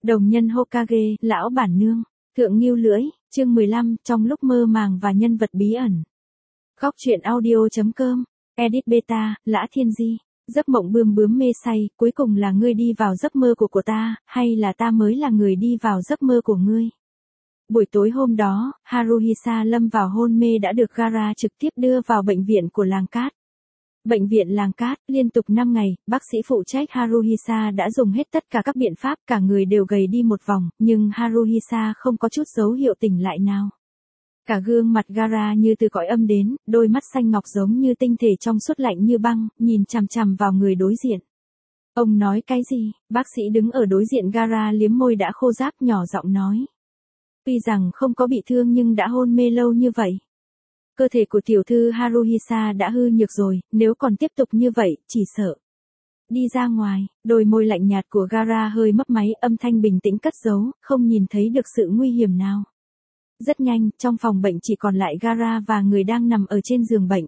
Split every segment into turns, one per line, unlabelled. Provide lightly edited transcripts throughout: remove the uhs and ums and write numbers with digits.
Đồng nhân Hokage, lão bản nương, thượng ngưu lưỡi, chương 15, trong lúc mơ màng và nhân vật bí ẩn. Góc truyện audio.com, edit beta, Lã Thiên Di, giấc mộng bươm bướm mê say, cuối cùng là ngươi đi vào giấc mơ của ta, hay là ta mới là người đi vào giấc mơ của ngươi? Buổi tối hôm đó, Haruhisa lâm vào hôn mê đã được Gaara trực tiếp đưa vào bệnh viện của làng cát. Bệnh viện làng cát, liên tục 5 ngày, bác sĩ phụ trách Haruhisa đã dùng hết tất cả các biện pháp, cả người đều gầy đi một vòng, nhưng Haruhisa không có chút dấu hiệu tỉnh lại nào. Cả gương mặt Gaara như từ cõi âm đến, đôi mắt xanh ngọc giống như tinh thể trong suốt lạnh như băng, nhìn chằm chằm vào người đối diện. Ông nói cái gì? Bác sĩ đứng ở đối diện Gaara liếm môi đã khô ráp nhỏ giọng nói. Tuy rằng không có bị thương nhưng đã hôn mê lâu như vậy. Cơ thể của tiểu thư Haruhisa đã hư nhược rồi, nếu còn tiếp tục như vậy, chỉ sợ. Đi ra ngoài, đôi môi lạnh nhạt của Gaara hơi mấp máy, âm thanh bình tĩnh cất giấu, không nhìn thấy được sự nguy hiểm nào. Rất nhanh, trong phòng bệnh chỉ còn lại Gaara và người đang nằm ở trên giường bệnh.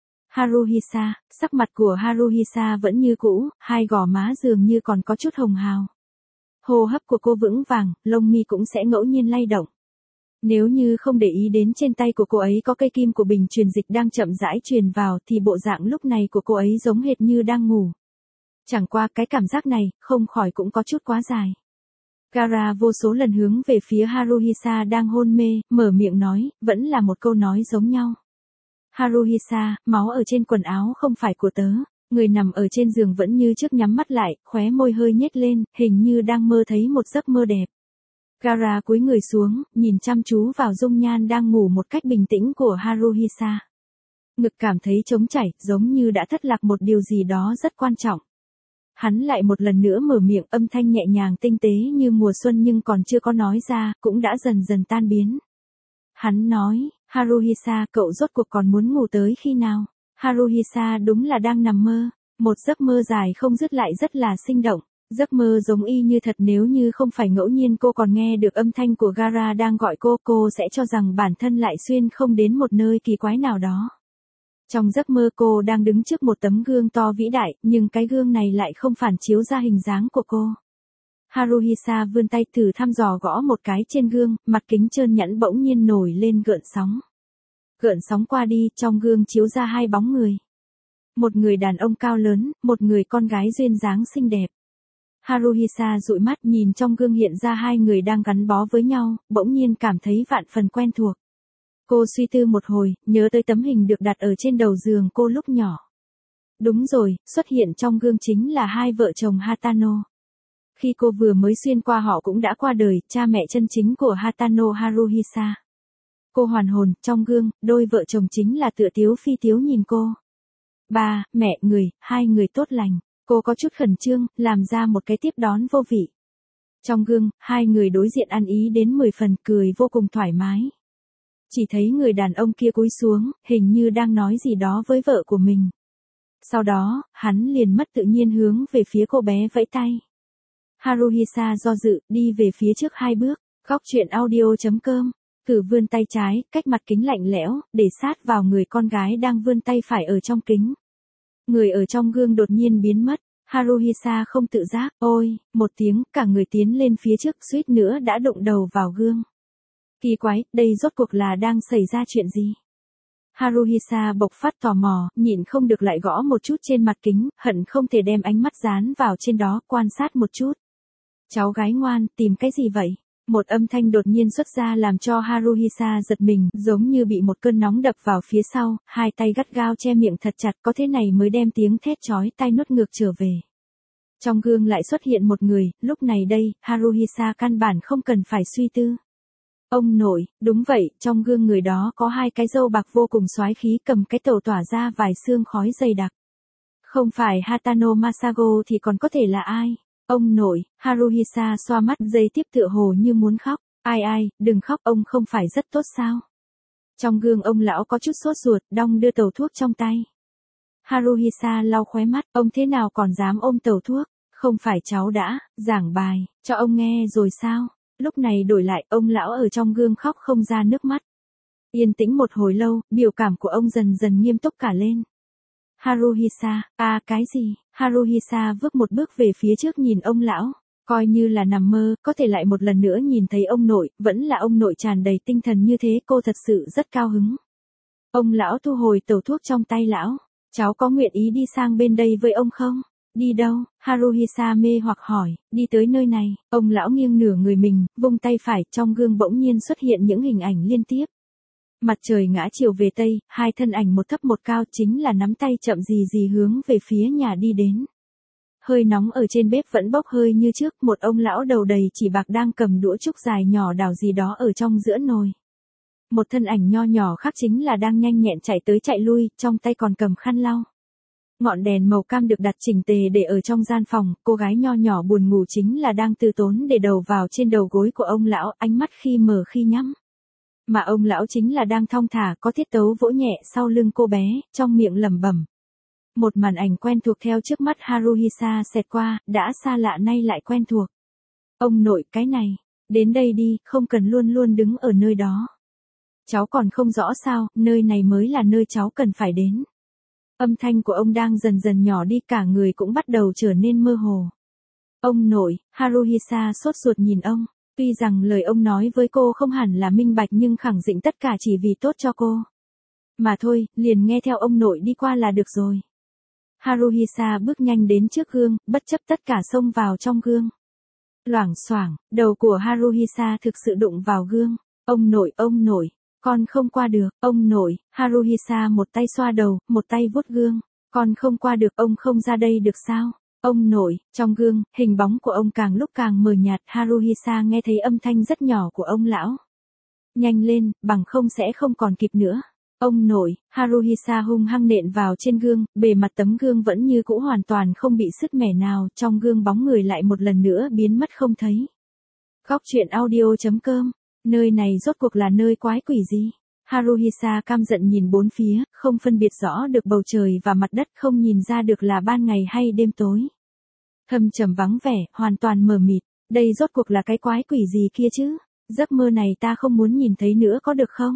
Haruhisa, sắc mặt của Haruhisa vẫn như cũ, hai gò má dường như còn có chút hồng hào. Hô hấp của cô vững vàng, lông mi cũng sẽ ngẫu nhiên lay động. Nếu như không để ý đến trên tay của cô ấy có cây kim của bình truyền dịch đang chậm rãi truyền vào thì bộ dạng lúc này của cô ấy giống hệt như đang ngủ. Chẳng qua cái cảm giác này, không khỏi cũng có chút quá dài. Gaara vô số lần hướng về phía Haruhisa đang hôn mê, mở miệng nói, vẫn là một câu nói giống nhau. Haruhisa, máu ở trên quần áo không phải của tớ. Người nằm ở trên giường vẫn như trước nhắm mắt lại, khóe môi hơi nhếch lên, hình như đang mơ thấy một giấc mơ đẹp. Gaara cúi người xuống, nhìn chăm chú vào dung nhan đang ngủ một cách bình tĩnh của Haruhisa. Ngực cảm thấy trống chảy, giống như đã thất lạc một điều gì đó rất quan trọng. Hắn lại một lần nữa mở miệng, âm thanh nhẹ nhàng tinh tế như mùa xuân nhưng còn chưa có nói ra, cũng đã dần dần tan biến. Hắn nói, Haruhisa, cậu rốt cuộc còn muốn ngủ tới khi nào? Haruhisa đúng là đang nằm mơ, một giấc mơ dài không dứt lại rất là sinh động. Giấc mơ giống y như thật, nếu như không phải ngẫu nhiên cô còn nghe được âm thanh của Gaara đang gọi cô sẽ cho rằng bản thân lại xuyên không đến một nơi kỳ quái nào đó. Trong giấc mơ cô đang đứng trước một tấm gương to vĩ đại, nhưng cái gương này lại không phản chiếu ra hình dáng của cô. Haruhisa vươn tay thử thăm dò gõ một cái trên gương, mặt kính trơn nhẵn bỗng nhiên nổi lên gợn sóng. Gợn sóng qua đi, trong gương chiếu ra hai bóng người. Một người đàn ông cao lớn, một người con gái duyên dáng xinh đẹp. Haruhisa dụi mắt nhìn trong gương hiện ra hai người đang gắn bó với nhau, bỗng nhiên cảm thấy vạn phần quen thuộc. Cô suy tư một hồi, nhớ tới tấm hình được đặt ở trên đầu giường cô lúc nhỏ. Đúng rồi, xuất hiện trong gương chính là hai vợ chồng Hatano. Khi cô vừa mới xuyên qua họ cũng đã qua đời, cha mẹ chân chính của Hatano Haruhisa. Cô hoàn hồn, trong gương, đôi vợ chồng chính là tựa tiếu phi tiếu nhìn cô. Ba, mẹ, hai người tốt lành. Cô có chút khẩn trương, làm ra một cái tiếp đón vô vị. Trong gương, hai người đối diện ăn ý đến 10 phần, cười vô cùng thoải mái. Chỉ thấy người đàn ông kia cúi xuống, hình như đang nói gì đó với vợ của mình. Sau đó, hắn liền mất tự nhiên hướng về phía cô bé vẫy tay. Haruhisa do dự, đi về phía trước 2 bước. Góc truyện audio.com, cử vươn tay trái, cách mặt kính lạnh lẽo, để sát vào người con gái đang vươn tay phải ở trong kính. Người ở trong gương đột nhiên biến mất, Haruhisa không tự giác, ôi, một tiếng, cả người tiến lên phía trước, suýt nữa đã đụng đầu vào gương. Kỳ quái, đây rốt cuộc là đang xảy ra chuyện gì? Haruhisa bộc phát tò mò, nhịn không được lại gõ một chút trên mặt kính, hận không thể đem ánh mắt dán vào trên đó, quan sát một chút. Cháu gái ngoan, tìm cái gì vậy? Một âm thanh đột nhiên xuất ra làm cho Haruhisa giật mình, giống như bị một cơn nóng đập vào phía sau, hai tay gắt gao che miệng thật chặt, có thế này mới đem tiếng thét chói tai nuốt ngược trở về. Trong gương lại xuất hiện một người, lúc này đây, Haruhisa căn bản không cần phải suy tư. Ông nội, đúng vậy, trong gương người đó có hai cái râu bạc vô cùng soái khí, cầm cái tẩu tỏa ra vài xương khói dày đặc. Không phải Hatano Masago thì còn có thể là ai? Ông nội, Haruhisa xoa mắt giây tiếp tựa hồ như muốn khóc. Ai, đừng khóc, ông không phải rất tốt sao? Trong gương ông lão có chút sốt ruột, đong đưa tàu thuốc trong tay. Haruhisa lau khóe mắt, ông thế nào còn dám ôm tàu thuốc? Không phải cháu đã giảng bài cho ông nghe rồi sao? Lúc này đổi lại, ông lão ở trong gương khóc không ra nước mắt. Yên tĩnh một hồi lâu, biểu cảm của ông dần dần nghiêm túc cả lên. Haruhisa, cái gì? Haruhisa bước một bước về phía trước nhìn ông lão. Coi như là nằm mơ, có thể lại một lần nữa nhìn thấy ông nội, vẫn là ông nội tràn đầy tinh thần như thế, cô thật sự rất cao hứng. Ông lão thu hồi tẩu thuốc trong tay lão. Cháu có nguyện ý đi sang bên đây với ông không? Đi đâu? Haruhisa mê hoặc hỏi, đi tới nơi này, ông lão nghiêng nửa người mình, vung tay phải, trong gương bỗng nhiên xuất hiện những hình ảnh liên tiếp. Mặt trời ngã chiều về tây, hai thân ảnh một thấp một cao chính là nắm tay chậm gì gì hướng về phía nhà đi đến. Hơi nóng ở trên bếp vẫn bốc hơi như trước, một ông lão đầu đầy chỉ bạc đang cầm đũa trúc dài nhỏ đào gì đó ở trong giữa nồi. Một thân ảnh nho nhỏ khác chính là đang nhanh nhẹn chạy tới chạy lui, trong tay còn cầm khăn lau. Ngọn đèn màu cam được đặt chỉnh tề để ở trong gian phòng, cô gái nho nhỏ buồn ngủ chính là đang từ tốn để đầu vào trên đầu gối của ông lão, ánh mắt khi mở khi nhắm. Mà ông lão chính là đang thong thả có tiết tấu vỗ nhẹ sau lưng cô bé, trong miệng lẩm bẩm. Một màn ảnh quen thuộc theo trước mắt Haruhisa xẹt qua, đã xa lạ nay lại quen thuộc. Ông nội, cái này, đến đây đi, không cần luôn luôn đứng ở nơi đó. Cháu còn không rõ sao, nơi này mới là nơi cháu cần phải đến. Âm thanh của ông đang dần dần nhỏ đi, cả người cũng bắt đầu trở nên mơ hồ. Ông nội, Haruhisa sốt ruột nhìn ông. Tuy rằng lời ông nói với cô không hẳn là minh bạch nhưng khẳng định tất cả chỉ vì tốt cho cô. Mà thôi, liền nghe theo ông nội đi qua là được rồi. Haruhisa bước nhanh đến trước gương, bất chấp tất cả xông vào trong gương. Loảng xoảng, đầu của Haruhisa thực sự đụng vào gương. Ông nội, con không qua được, ông nội, Haruhisa một tay xoa đầu, một tay vuốt gương. Con không qua được, ông không ra đây được sao? Ông nội, trong gương, hình bóng của ông càng lúc càng mờ nhạt, Haruhisa nghe thấy âm thanh rất nhỏ của ông lão. Nhanh lên, bằng không sẽ không còn kịp nữa. Ông nội, Haruhisa hung hăng nện vào trên gương, bề mặt tấm gương vẫn như cũ hoàn toàn không bị sứt mẻ nào, trong gương bóng người lại một lần nữa biến mất không thấy. Góc truyện audio.com, nơi này rốt cuộc là nơi quái quỷ gì? Haruhisa căm giận nhìn bốn phía, không phân biệt rõ được bầu trời và mặt đất, không nhìn ra được là ban ngày hay đêm tối. Thâm trầm vắng vẻ, hoàn toàn mờ mịt, đây rốt cuộc là cái quái quỷ gì kia chứ? Giấc mơ này ta không muốn nhìn thấy nữa có được không?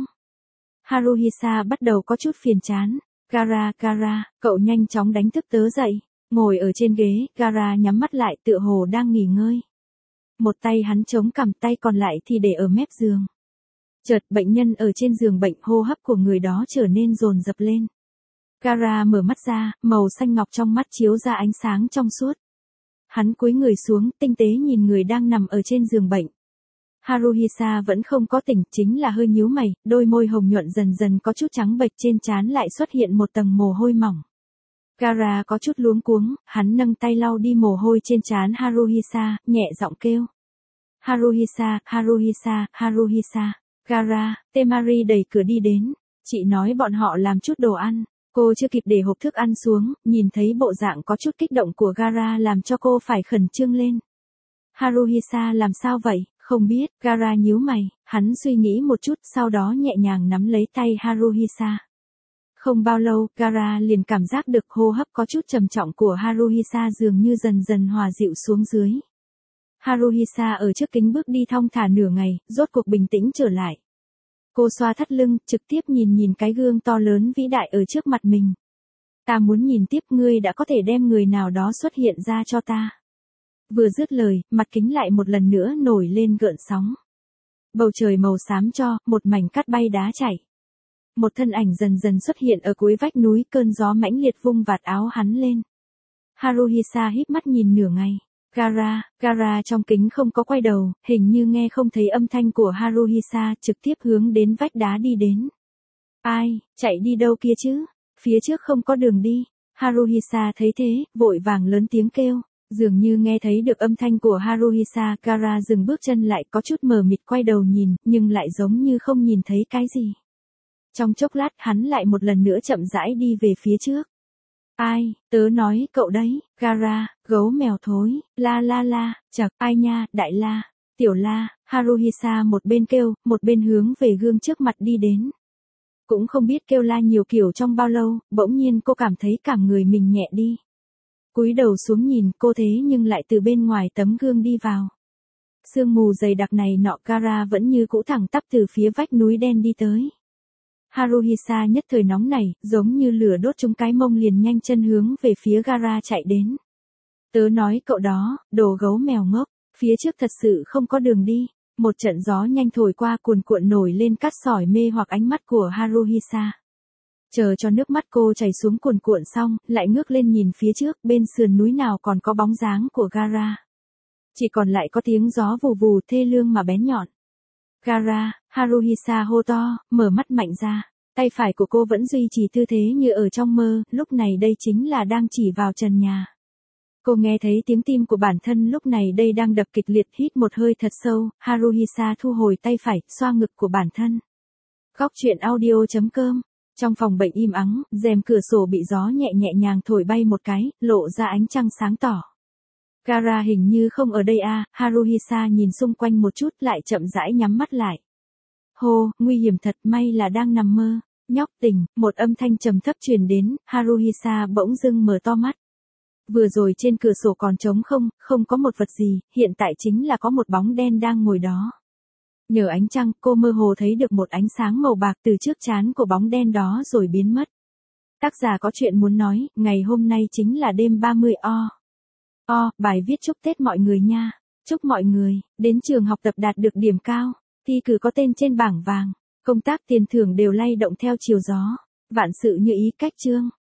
Haruhisa bắt đầu có chút phiền chán. Gara, cậu nhanh chóng đánh thức tớ dậy. Ngồi ở trên ghế, Gara nhắm mắt lại tựa hồ đang nghỉ ngơi. Một tay hắn chống cằm, tay còn lại thì để ở mép giường. Chợt bệnh nhân ở trên giường bệnh, hô hấp của người đó trở nên dồn dập lên. Gara mở mắt ra, màu xanh ngọc trong mắt chiếu ra ánh sáng trong suốt. Hắn cúi người xuống, tinh tế nhìn người đang nằm ở trên giường bệnh. Haruhisa vẫn không có tỉnh, chính là hơi nhíu mày, đôi môi hồng nhuận dần dần có chút trắng bệch, trên trán lại xuất hiện một tầng mồ hôi mỏng. Gara có chút luống cuống, hắn nâng tay lau đi mồ hôi trên trán Haruhisa, nhẹ giọng kêu. Haruhisa. Gara, Temari đẩy cửa đi đến. Chị nói bọn họ làm chút đồ ăn. Cô chưa kịp để hộp thức ăn xuống, nhìn thấy bộ dạng có chút kích động của Gara làm cho cô phải khẩn trương lên. Haruhisa làm sao vậy? Không biết, Gara nhíu mày, hắn suy nghĩ một chút, sau đó nhẹ nhàng nắm lấy tay Haruhisa. Không bao lâu, Gara liền cảm giác được hô hấp có chút trầm trọng của Haruhisa dường như dần dần hòa dịu xuống dưới. Haruhisa ở trước kính bước đi thong thả nửa ngày, rốt cuộc bình tĩnh trở lại. Cô xoa thắt lưng, trực tiếp nhìn cái gương to lớn vĩ đại ở trước mặt mình. Ta muốn nhìn tiếp, ngươi đã có thể đem người nào đó xuất hiện ra cho ta. Vừa dứt lời, mặt kính lại một lần nữa nổi lên gợn sóng. Bầu trời màu xám cho, một mảnh cát bay đá chảy. Một thân ảnh dần dần xuất hiện ở cuối vách núi, cơn gió mãnh liệt vung vạt áo hắn lên. Haruhisa híp mắt nhìn nửa ngày. Gara trong kính không có quay đầu, hình như nghe không thấy âm thanh của Haruhisa, trực tiếp hướng đến vách đá đi đến. Ai, chạy đi đâu kia chứ? Phía trước không có đường đi. Haruhisa thấy thế, vội vàng lớn tiếng kêu. Dường như nghe thấy được âm thanh của Haruhisa, Gara dừng bước chân lại, có chút mờ mịt quay đầu nhìn, nhưng lại giống như không nhìn thấy cái gì. Trong chốc lát, hắn lại một lần nữa chậm rãi đi về phía trước. Ai, tớ nói cậu đấy, Gara, gấu mèo thối, la, chật, ai nha, đại la, tiểu la, Haruhisa một bên kêu, một bên hướng về gương trước mặt đi đến. Cũng không biết kêu la nhiều kiểu trong bao lâu, bỗng nhiên cô cảm thấy cả người mình nhẹ đi. Cúi đầu xuống nhìn, cô thế nhưng lại từ bên ngoài tấm gương đi vào. Sương mù dày đặc này nọ, Gara vẫn như cũ thẳng tắp từ phía vách núi đen đi tới. Haruhisa nhất thời nóng nảy, giống như lửa đốt trúng cái mông, liền nhanh chân hướng về phía Gara chạy đến. Tớ nói cậu đó, đồ gấu mèo ngốc, Phía trước thật sự không có đường đi. Một trận gió nhanh thổi qua cuồn cuộn nổi lên cát sỏi mê hoặc ánh mắt của Haruhisa. Chờ cho nước mắt cô chảy xuống cuồn cuộn xong, lại ngước lên nhìn phía trước, bên sườn núi nào còn có bóng dáng của Gaara. Chỉ còn lại có tiếng gió vù vù thê lương mà bén nhọn. Gaara, Haruhisa hô to, mở mắt mạnh ra. Tay phải của cô vẫn duy trì tư thế như ở trong mơ, lúc này đây chính là đang chỉ vào trần nhà. Cô nghe thấy tiếng tim của bản thân lúc này đây đang đập kịch liệt, hít một hơi thật sâu, Haruhisa thu hồi tay phải, xoa ngực của bản thân. Góc truyện audio.com. Trong phòng bệnh im ắng, rèm cửa sổ bị gió nhẹ nhàng thổi bay một cái, lộ ra ánh trăng sáng tỏ. Gaara hình như không ở đây à, Haruhisa nhìn xung quanh một chút lại chậm rãi nhắm mắt lại. Hô, nguy hiểm thật, may là đang nằm mơ. Nhóc tỉnh, một âm thanh trầm thấp truyền đến, Haruhisa bỗng dưng mở to mắt. Vừa rồi trên cửa sổ còn trống không, không có một vật gì, hiện tại chính là có một bóng đen đang ngồi đó. Nhờ ánh trăng, cô mơ hồ thấy được một ánh sáng màu bạc từ trước trán của bóng đen đó rồi biến mất. Tác giả có chuyện muốn nói, ngày hôm nay chính là đêm 30 bài viết chúc Tết mọi người nha. Chúc mọi người, đến trường học tập đạt được điểm cao, thi cử có tên trên bảng vàng, công tác tiền thưởng đều lay động theo chiều gió. Vạn sự như ý, cách chương.